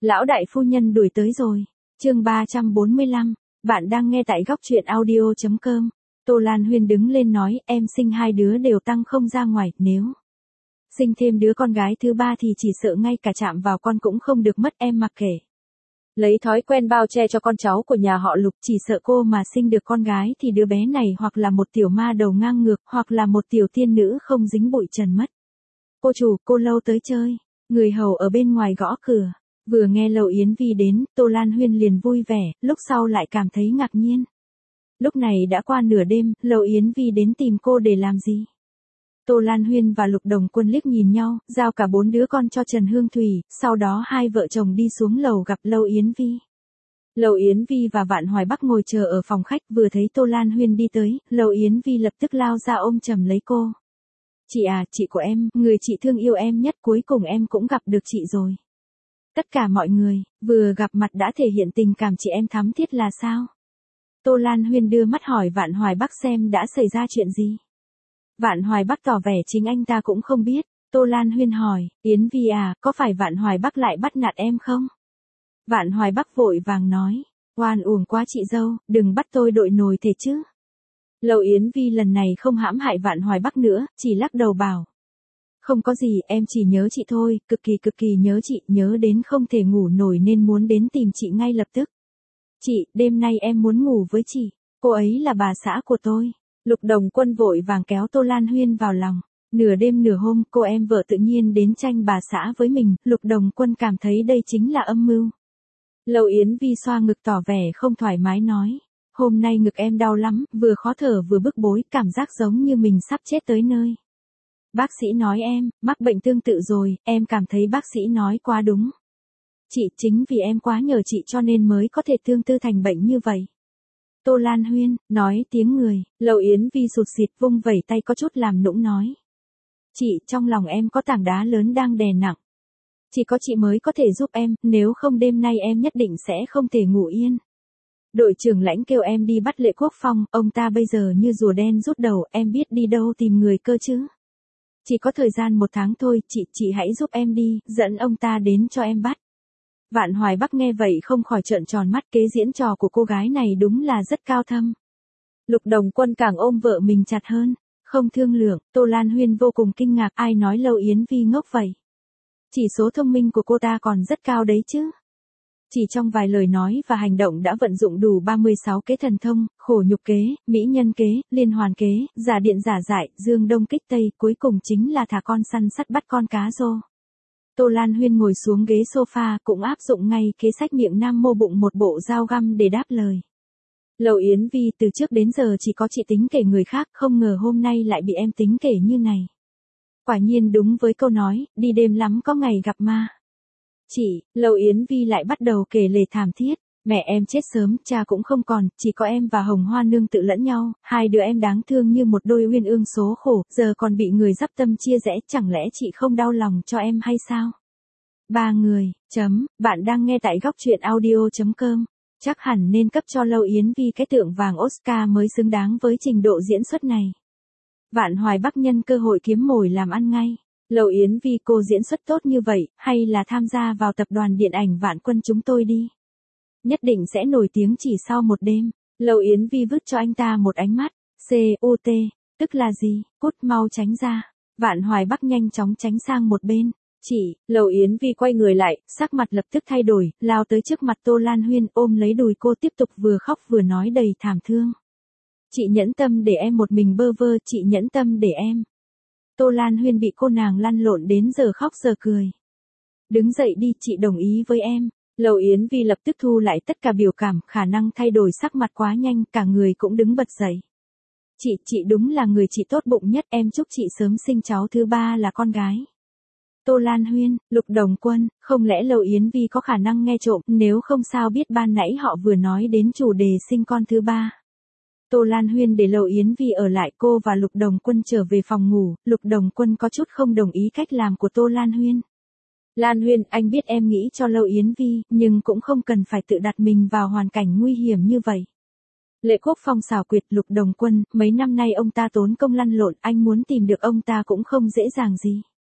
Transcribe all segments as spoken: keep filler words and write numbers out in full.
Lão đại phu nhân đuổi tới rồi. Chương ba trăm bốn mươi lăm, bạn đang nghe tại góc truyện audio chấm com. Tô Lan Huyên đứng lên nói, em sinh hai đứa đều tăng không ra ngoài, nếu sinh thêm đứa con gái thứ ba thì chỉ sợ ngay cả chạm vào con cũng không được mất, em mặc kệ. Lấy thói quen bao che cho con cháu của nhà họ Lục, chỉ sợ cô mà sinh được con gái thì đứa bé này hoặc là một tiểu ma đầu ngang ngược, hoặc là một tiểu tiên nữ không dính bụi trần mất. Cô chủ, cô Lâu tới chơi. Người hầu ở bên ngoài gõ cửa. Vừa nghe Lâu Yến Vi đến, Tô Lan Huyên liền vui vẻ, lúc sau lại cảm thấy ngạc nhiên. Lúc này đã qua nửa đêm, Lâu Yến Vi đến tìm cô để làm gì? Tô Lan Huyên và Lục Đồng Quân liếc nhìn nhau, giao cả bốn đứa con cho Trần Hương Thủy, sau đó hai vợ chồng đi xuống lầu gặp Lâu Yến Vi. Lâu Yến Vi và Vạn Hoài Bắc ngồi chờ ở phòng khách, vừa thấy Tô Lan Huyên đi tới, Lâu Yến Vi lập tức lao ra ôm chầm lấy cô. Chị à, chị của em, người chị thương yêu em nhất, cuối cùng em cũng gặp được chị rồi. Tất cả mọi người, vừa gặp mặt đã thể hiện tình cảm chị em thắm thiết là sao? Tô Lan Huyên đưa mắt hỏi Vạn Hoài Bắc xem đã xảy ra chuyện gì. Vạn Hoài Bắc tỏ vẻ chính anh ta cũng không biết. Tô Lan Huyên hỏi, Yến Vi à, có phải Vạn Hoài Bắc lại bắt nạt em không? Vạn Hoài Bắc vội vàng nói, oan uổng quá chị dâu, đừng bắt tôi đội nồi thể chứ. Lâu Yến Vi lần này không hãm hại Vạn Hoài Bắc nữa, chỉ lắc đầu bảo. Không có gì, em chỉ nhớ chị thôi, cực kỳ cực kỳ nhớ chị, nhớ đến không thể ngủ nổi nên muốn đến tìm chị ngay lập tức. Chị, đêm nay em muốn ngủ với chị, cô ấy là bà xã của tôi. Lục Đồng Quân vội vàng kéo Tô Lan Huyên vào lòng. Nửa đêm nửa hôm, cô em vợ tự nhiên đến tranh bà xã với mình, Lục Đồng Quân cảm thấy đây chính là âm mưu. Lâu Yến Vi xoa ngực tỏ vẻ không thoải mái nói. Hôm nay ngực em đau lắm, vừa khó thở vừa bức bối, cảm giác giống như mình sắp chết tới nơi. Bác sĩ nói em, mắc bệnh tương tự rồi, em cảm thấy bác sĩ nói quá đúng. Chị, chính vì em quá nhờ chị cho nên mới có thể tương tư thành bệnh như vậy. Tô Lan Huyên, nói tiếng người, Lâu Yến Vi sụt sịt vung vẩy tay có chút làm nũng nói. Chị, trong lòng em có tảng đá lớn đang đè nặng. Chỉ có chị mới có thể giúp em, nếu không đêm nay em nhất định sẽ không thể ngủ yên. Đội trưởng Lãnh kêu em đi bắt Lệ Quốc Phong, ông ta bây giờ như rùa đen rút đầu, em biết đi đâu tìm người cơ chứ. Chỉ có thời gian một tháng thôi, chị, chị hãy giúp em đi, dẫn ông ta đến cho em bắt. Vạn Hoài Bắc nghe vậy không khỏi trợn tròn mắt, kế diễn trò của cô gái này đúng là rất cao thâm. Lục Đồng Quân càng ôm vợ mình chặt hơn, không thương lượng, Tô Lan Huyên vô cùng kinh ngạc, ai nói Lâu Yến Vi ngốc vậy. Chỉ số thông minh của cô ta còn rất cao đấy chứ. Chỉ trong vài lời nói và hành động đã vận dụng đủ ba mươi sáu kế thần thông, khổ nhục kế, mỹ nhân kế, liên hoàn kế, giả điện giả dại, dương đông kích tây, cuối cùng chính là thả con săn sắt bắt con cá rô. Tô Lan Huyên ngồi xuống ghế sofa cũng áp dụng ngay kế sách miệng nam mô bụng một bộ dao găm để đáp lời. Lâu Yến Vi, từ trước đến giờ chỉ có chị tính kể người khác, không ngờ hôm nay lại bị em tính kể như này. Quả nhiên đúng với câu nói, đi đêm lắm có ngày gặp ma. Chị, Lâu Yến Vi lại bắt đầu kể lể thảm thiết. Mẹ em chết sớm, cha cũng không còn, chỉ có em và Hồng Hoa nương tự lẫn nhau, hai đứa em đáng thương như một đôi uyên ương số khổ, giờ còn bị người dắp tâm chia rẽ, chẳng lẽ chị không đau lòng cho em hay sao? Ba người, chấm, bạn đang nghe tại góc truyện audio chấm com. Chắc hẳn nên cấp cho Lâu Yến Vi cái tượng vàng Oscar mới xứng đáng với trình độ diễn xuất này. Vạn Hoài Bắc nhân cơ hội kiếm mồi làm ăn ngay. Lâu Yến Vi, cô diễn xuất tốt như vậy, hay là tham gia vào tập đoàn điện ảnh Vạn Quân chúng tôi đi. Nhất định sẽ nổi tiếng chỉ sau một đêm. Lâu Yến Vi vứt cho anh ta một ánh mắt. C U T, tức là gì? Cút mau tránh ra. Vạn Hoài Bắc nhanh chóng tránh sang một bên. Chị, Lâu Yến Vi quay người lại, sắc mặt lập tức thay đổi, lao tới trước mặt Tô Lan Huyên ôm lấy đùi cô tiếp tục vừa khóc vừa nói đầy thảm thương. Chị nhẫn tâm để em một mình bơ vơ, chị nhẫn tâm để em. Tô Lan Huyên bị cô nàng lăn lộn đến giờ khóc giờ cười. Đứng dậy đi, chị đồng ý với em. Lâu Yến Vi lập tức thu lại tất cả biểu cảm, khả năng thay đổi sắc mặt quá nhanh, cả người cũng đứng bật dậy. Chị, chị đúng là người chị tốt bụng nhất, em chúc chị sớm sinh cháu thứ ba là con gái. Tô Lan Huyên, Lục Đồng Quân, không lẽ Lâu Yến Vi có khả năng nghe trộm, nếu không sao biết ban nãy họ vừa nói đến chủ đề sinh con thứ ba. Tô Lan Huyên để Lâu Yến Vi ở lại, cô và Lục Đồng Quân trở về phòng ngủ, Lục Đồng Quân có chút không đồng ý cách làm của Tô Lan Huyên. Lan Huyên, anh biết em nghĩ cho Lâu Yến Vi, nhưng cũng không cần phải tự đặt mình vào hoàn cảnh nguy hiểm như vậy. Lệ Quốc Phong xảo quyệt, Lục Đồng Quân, mấy năm nay ông ta tốn công lăn lộn, anh muốn tìm được ông ta cũng không dễ dàng gì.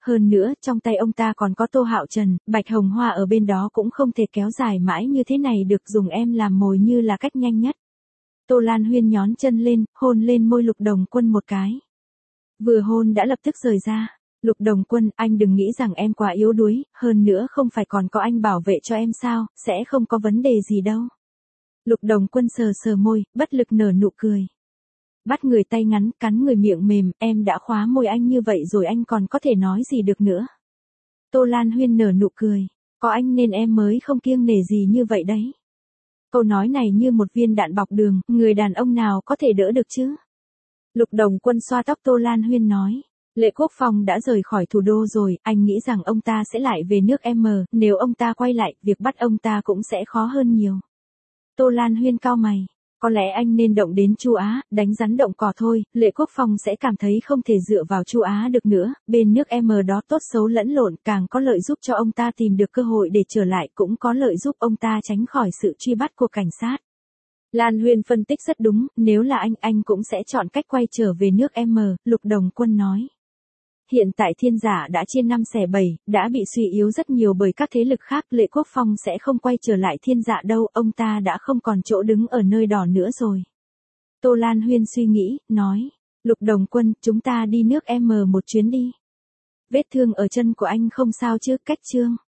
Hơn nữa, trong tay ông ta còn có Tô Hạo Trần, Bạch Hồng Hoa ở bên đó cũng không thể kéo dài mãi như thế này được, dùng em làm mồi như là cách nhanh nhất. Tô Lan Huyên nhón chân lên, hôn lên môi Lục Đồng Quân một cái. Vừa hôn đã lập tức rời ra. Lục Đồng Quân, anh đừng nghĩ rằng em quá yếu đuối, hơn nữa không phải còn có anh bảo vệ cho em sao, sẽ không có vấn đề gì đâu. Lục Đồng Quân sờ sờ môi, bất lực nở nụ cười. Bắt người tay ngắn, cắn người miệng mềm, em đã khóa môi anh như vậy rồi anh còn có thể nói gì được nữa. Tô Lan Huyên nở nụ cười, có anh nên em mới không kiêng nể gì như vậy đấy. Câu nói này như một viên đạn bọc đường, người đàn ông nào có thể đỡ được chứ? Lục Đồng Quân xoa tóc Tô Lan Huyên nói. Lệ Quốc Phong đã rời khỏi thủ đô rồi, anh nghĩ rằng ông ta sẽ lại về nước M, nếu ông ta quay lại, việc bắt ông ta cũng sẽ khó hơn nhiều. Tô Lan Huyên cau mày, có lẽ anh nên động đến Chu Á, đánh rắn động cỏ thôi, Lệ Quốc Phong sẽ cảm thấy không thể dựa vào Chu Á được nữa, bên nước M đó tốt xấu lẫn lộn, càng có lợi giúp cho ông ta tìm được cơ hội để trở lại, cũng có lợi giúp ông ta tránh khỏi sự truy bắt của cảnh sát. Lan Huyên phân tích rất đúng, nếu là anh, anh cũng sẽ chọn cách quay trở về nước M, Lục Đồng Quân nói. Hiện tại Thiên Giả đã chia năm xẻ bảy, đã bị suy yếu rất nhiều bởi các thế lực khác, Lệ Quốc Phong sẽ không quay trở lại Thiên Dạ đâu, ông ta đã không còn chỗ đứng ở nơi đỏ nữa rồi. Tô Lan Huyên suy nghĩ, nói, Lục Đồng Quân, chúng ta đi nước M một chuyến đi. Vết thương ở chân của anh không sao chứ, cách Trương.